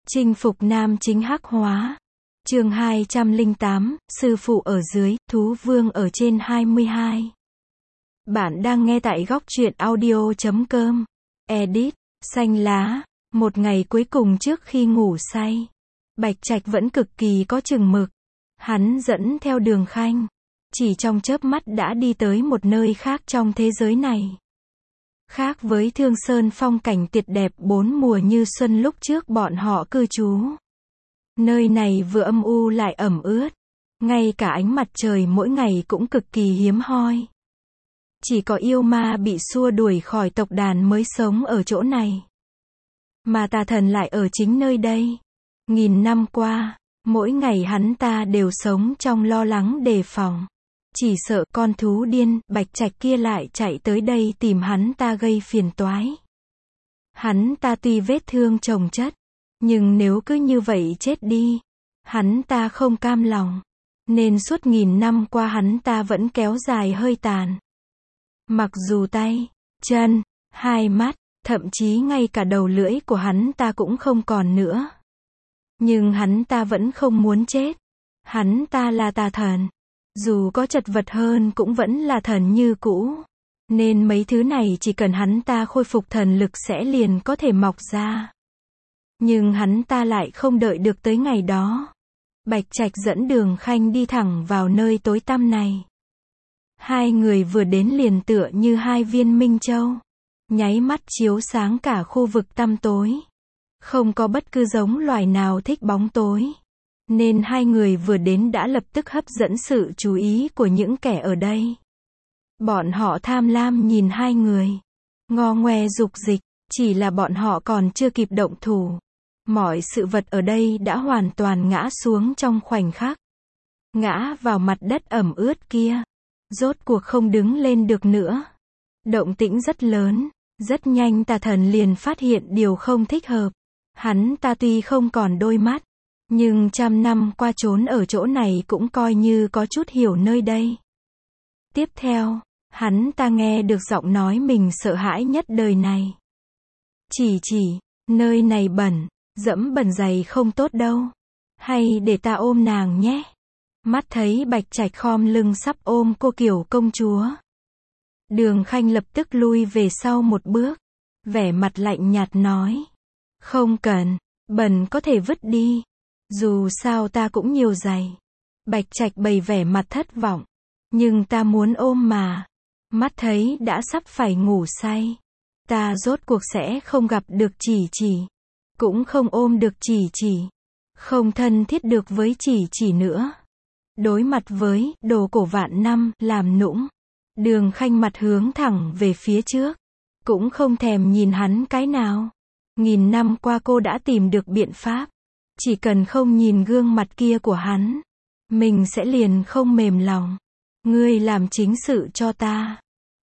Chinh phục nam chính hắc hóa. Chương 208, sư phụ ở dưới, thú vương ở trên 22. Bạn đang nghe tại góc truyện audio.com. Edit, xanh lá. Một ngày cuối cùng trước khi ngủ say, Bạch Trạch vẫn cực kỳ có chừng mực. Hắn dẫn theo Đường Khanh, chỉ trong chớp mắt đã đi tới một nơi khác trong thế giới này. Khác với Thương Sơn phong cảnh tuyệt đẹp bốn mùa như xuân lúc trước bọn họ cư trú. Nơi này vừa âm u lại ẩm ướt. Ngay cả ánh mặt trời mỗi ngày cũng cực kỳ hiếm hoi. Chỉ có yêu ma bị xua đuổi khỏi tộc đàn mới sống ở chỗ này. Mà tà thần lại ở chính nơi đây. Nghìn năm qua, mỗi ngày hắn ta đều sống trong lo lắng đề phòng. Chỉ sợ con thú điên, Bạch Trạch kia lại chạy tới đây tìm hắn ta gây phiền toái. Hắn ta tuy vết thương chồng chất, nhưng nếu cứ như vậy chết đi, hắn ta không cam lòng. Nên suốt nghìn năm qua hắn ta vẫn kéo dài hơi tàn. Mặc dù tay, chân, hai mắt, thậm chí ngay cả đầu lưỡi của hắn ta cũng không còn nữa. Nhưng hắn ta vẫn không muốn chết. Hắn ta là tà thần. Dù có chật vật hơn cũng vẫn là thần như cũ. Nên mấy thứ này chỉ cần hắn ta khôi phục thần lực sẽ liền có thể mọc ra. Nhưng hắn ta lại không đợi được tới ngày đó. Bạch Trạch dẫn Đường Khanh đi thẳng vào nơi tối tăm này. Hai người vừa đến liền tựa như hai viên minh châu. Nháy mắt chiếu sáng cả khu vực tăm tối. Không có bất cứ giống loài nào thích bóng tối. Nên hai người vừa đến đã lập tức hấp dẫn sự chú ý của những kẻ ở đây. Bọn họ tham lam nhìn hai người. Ngo ngoe dục dịch, chỉ là bọn họ còn chưa kịp động thủ. Mọi sự vật ở đây đã hoàn toàn ngã xuống trong khoảnh khắc. Ngã vào mặt đất ẩm ướt kia. Rốt cuộc không đứng lên được nữa. Động tĩnh rất lớn. Rất nhanh tà thần liền phát hiện điều không thích hợp. Hắn ta tuy không còn đôi mắt, nhưng trăm năm qua trốn ở chỗ này cũng coi như có chút hiểu nơi đây. Tiếp theo, hắn ta nghe được giọng nói mình sợ hãi nhất đời này. Chỉ, nơi này bẩn, dẫm bẩn giày không tốt đâu. Hay để ta ôm nàng nhé. Mắt thấy Bạch Trạch khom lưng sắp ôm cô kiểu công chúa. Đường Khanh lập tức lui về sau một bước. Vẻ mặt lạnh nhạt nói. Không cần, bẩn có thể vứt đi. Dù sao ta cũng nhiều giày. Bạch Trạch bày vẻ mặt thất vọng. Nhưng ta muốn ôm mà. Mắt thấy đã sắp phải ngủ say. Ta rốt cuộc sẽ không gặp được chỉ. Cũng không ôm được chỉ. Không thân thiết được với chỉ nữa. Đối mặt với đồ cổ vạn năm làm nũng. Đường Khanh mặt hướng thẳng về phía trước. Cũng không thèm nhìn hắn cái nào. Nghìn năm qua cô đã tìm được biện pháp. Chỉ cần không nhìn gương mặt kia của hắn, mình sẽ liền không mềm lòng. Ngươi làm chính sự cho ta.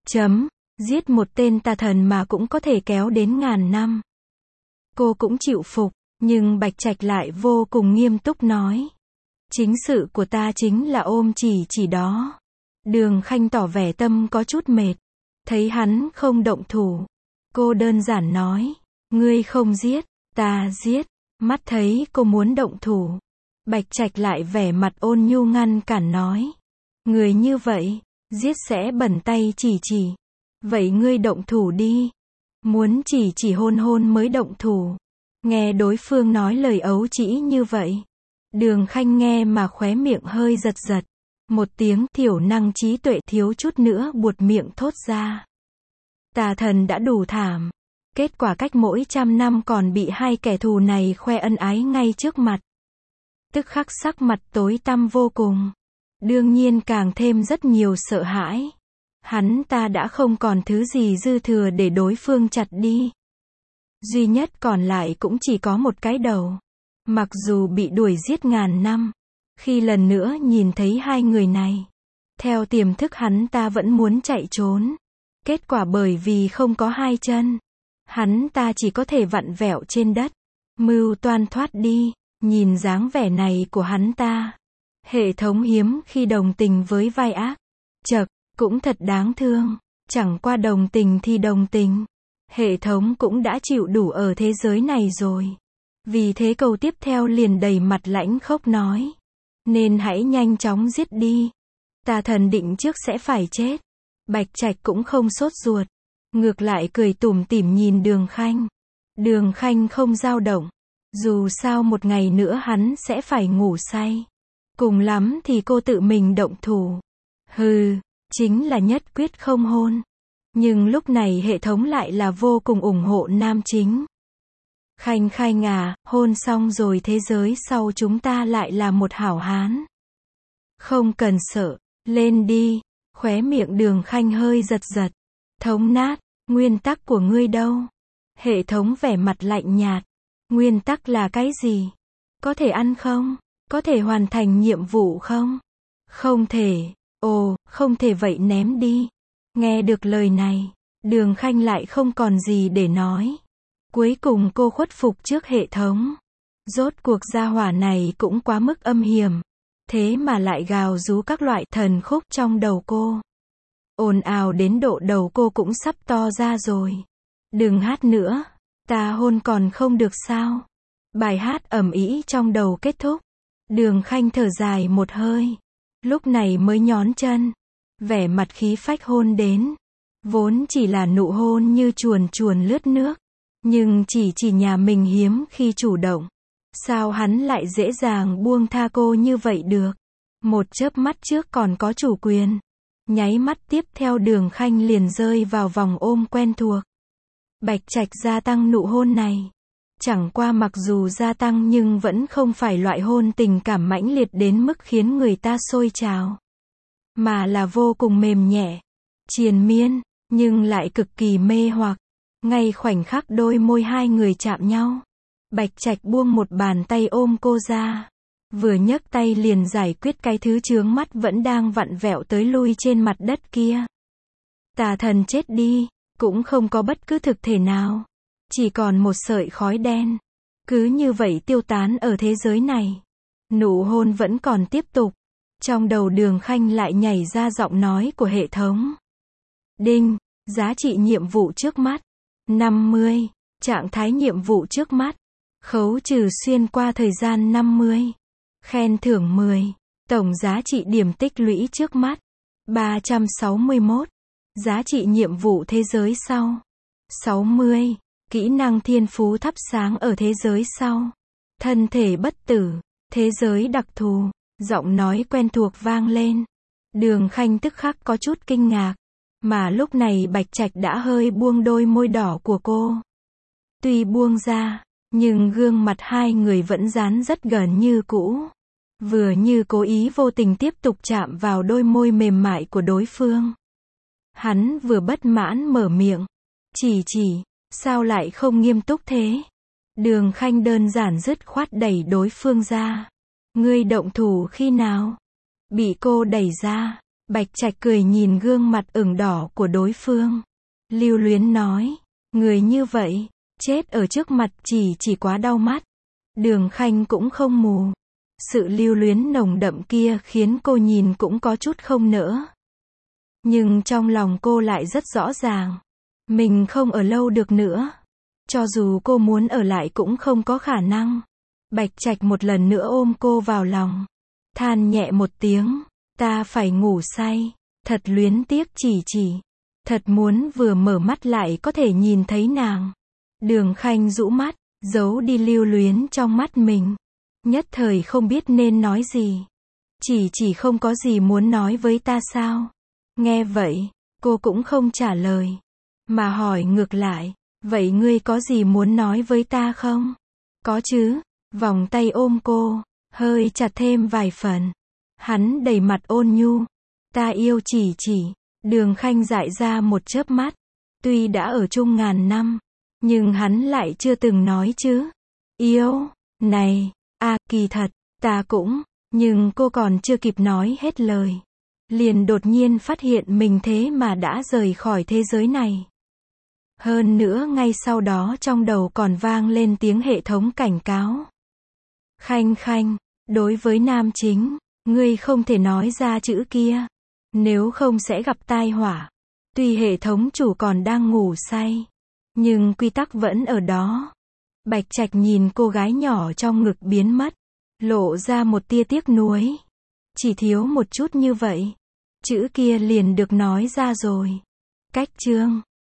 Giết một tên tà thần mà cũng có thể kéo đến ngàn năm. Cô cũng chịu phục, nhưng Bạch Trạch lại vô cùng nghiêm túc nói. Chính sự của ta chính là ôm chỉ đó. Đường Khanh tỏ vẻ tâm có chút mệt. Thấy hắn không động thủ. Cô đơn giản nói. Ngươi không giết, ta giết. Mắt thấy cô muốn động thủ. Bạch Trạch lại vẻ mặt ôn nhu ngăn cản nói. Người như vậy, giết sẽ bẩn tay chỉ. Vậy ngươi động thủ đi. Muốn chỉ hôn mới động thủ. Nghe đối phương nói lời ấu trĩ như vậy. Đường Khanh nghe mà khóe miệng hơi giật. Một tiếng thiểu năng trí tuệ thiếu chút nữa buột miệng thốt ra. Tà thần đã đủ thảm. Kết quả cách mỗi trăm năm còn bị hai kẻ thù này khoe ân ái ngay trước mặt. Tức khắc sắc mặt tối tăm vô cùng. Đương nhiên càng thêm rất nhiều sợ hãi. Hắn ta đã không còn thứ gì dư thừa để đối phương chặt đi. Duy nhất còn lại cũng chỉ có một cái đầu. Mặc dù bị đuổi giết ngàn năm. Khi lần nữa nhìn thấy hai người này. Theo tiềm thức hắn ta vẫn muốn chạy trốn. Kết quả bởi vì không có hai chân. Hắn ta chỉ có thể vặn vẹo trên đất. Mưu toan thoát đi. Nhìn dáng vẻ này của hắn ta. Hệ thống hiếm khi đồng tình với vai ác. Chậc, cũng thật đáng thương. Chẳng qua đồng tình thì đồng tình. Hệ thống cũng đã chịu đủ ở thế giới này rồi. Vì thế câu tiếp theo liền đầy mặt lãnh khốc nói. Nên hãy nhanh chóng giết đi. Tà thần định trước sẽ phải chết. Bạch Trạch cũng không sốt ruột. Ngược lại cười tủm tỉm nhìn Đường Khanh. Đường Khanh không dao động. Dù sao một ngày nữa hắn sẽ phải ngủ say. Cùng lắm thì cô tự mình động thủ. Hừ, chính là nhất quyết không hôn. Nhưng lúc này hệ thống lại là vô cùng ủng hộ nam chính. Khanh Khanh à, hôn xong rồi thế giới sau chúng ta lại là một hảo hán. Không cần sợ, lên đi. Khóe miệng Đường Khanh hơi giật giật. Thống nát, nguyên tắc của ngươi đâu? Hệ thống vẻ mặt lạnh nhạt. Nguyên tắc là cái gì? Có thể ăn không? Có thể hoàn thành nhiệm vụ không? Không thể. Ồ, không thể vậy ném đi. Nghe được lời này, Đường Khanh lại không còn gì để nói. Cuối cùng cô khuất phục trước hệ thống. Rốt cuộc gia hỏa này cũng quá mức âm hiểm. Thế mà lại gào rú các loại thần khúc trong đầu cô. Ồn ào đến độ đầu cô cũng sắp to ra rồi. Đừng hát nữa. Ta hôn còn không được sao? Bài hát ầm ĩ trong đầu kết thúc. Đường Khanh thở dài một hơi. Lúc này mới nhón chân. Vẻ mặt khí phách hôn đến. Vốn chỉ là nụ hôn như chuồn chuồn lướt nước. Nhưng chỉ nhà mình hiếm khi chủ động. Sao hắn lại dễ dàng buông tha cô như vậy được? Một chớp mắt trước còn có chủ quyền. Nháy mắt tiếp theo Đường Khanh liền rơi vào vòng ôm quen thuộc. Bạch Trạch gia tăng nụ hôn này. Chẳng qua mặc dù gia tăng nhưng vẫn không phải loại hôn tình cảm mãnh liệt đến mức khiến người ta sôi trào. Mà là vô cùng mềm nhẹ, triền miên, nhưng lại cực kỳ mê hoặc. Ngay khoảnh khắc đôi môi hai người chạm nhau, Bạch Trạch buông một bàn tay ôm cô ra. Vừa nhấc tay liền giải quyết cái thứ chướng mắt vẫn đang vặn vẹo tới lui trên mặt đất kia. Tà thần chết đi, cũng không có bất cứ thực thể nào. Chỉ còn một sợi khói đen. Cứ như vậy tiêu tán ở thế giới này. Nụ hôn vẫn còn tiếp tục. Trong đầu Đường Khanh lại nhảy ra giọng nói của hệ thống. Đinh, giá trị nhiệm vụ trước mắt. 50. Trạng thái nhiệm vụ trước mắt. Khấu trừ xuyên qua thời gian 50. Khen thưởng 10. Tổng giá trị điểm tích lũy trước mắt. 361. Giá trị nhiệm vụ thế giới sau. 60. Kỹ năng thiên phú thắp sáng ở thế giới sau. Thân thể bất tử. Thế giới đặc thù. Giọng nói quen thuộc vang lên. Đường Khanh tức khắc có chút kinh ngạc. Mà lúc này Bạch Trạch đã hơi buông đôi môi đỏ của cô. Tuy buông ra, nhưng gương mặt hai người vẫn dán rất gần như cũ. Vừa như cố ý vô tình tiếp tục chạm vào đôi môi mềm mại của đối phương. Hắn vừa bất mãn mở miệng. Chỉ, sao lại không nghiêm túc thế? Đường Khanh đơn giản dứt khoát đẩy đối phương ra. Ngươi động thủ khi nào? Bị cô đẩy ra. Bạch Trạch cười nhìn gương mặt ửng đỏ của đối phương. Lưu luyến nói. Người như vậy, chết ở trước mặt chỉ quá đau mắt. Đường Khanh cũng không mù. Sự lưu luyến nồng đậm kia khiến cô nhìn cũng có chút không nỡ. Nhưng trong lòng cô lại rất rõ ràng. Mình không ở lâu được nữa. Cho dù cô muốn ở lại cũng không có khả năng. Bạch Trạch một lần nữa ôm cô vào lòng. Than nhẹ một tiếng. Ta phải ngủ say. Thật luyến tiếc chỉ. Thật muốn vừa mở mắt lại có thể nhìn thấy nàng. Đường Khanh rũ mắt, giấu đi lưu luyến trong mắt mình. Nhất thời không biết nên nói gì. Chỉ không có gì muốn nói với ta sao? Nghe vậy, cô cũng không trả lời. Mà hỏi ngược lại. Vậy ngươi có gì muốn nói với ta không? Có chứ. Vòng tay ôm cô, hơi chặt thêm vài phần. Hắn đầy mặt ôn nhu. Ta yêu chỉ. Đường Khanh dại ra một chớp mắt. Tuy đã ở chung ngàn năm, nhưng hắn lại chưa từng nói chứ. Yêu, này, kỳ thật, ta cũng, nhưng cô còn chưa kịp nói hết lời. Liền đột nhiên phát hiện mình thế mà đã rời khỏi thế giới này. Hơn nữa ngay sau đó trong đầu còn vang lên tiếng hệ thống cảnh cáo. Khanh, đối với nam chính, ngươi không thể nói ra chữ kia. Nếu không sẽ gặp tai họa. Tuy hệ thống chủ còn đang ngủ say, nhưng quy tắc vẫn ở đó. Bạch Trạch nhìn cô gái nhỏ trong ngực biến mất, lộ ra một tia tiếc nuối. Chỉ thiếu một chút như vậy, chữ kia liền được nói ra rồi. Cách chương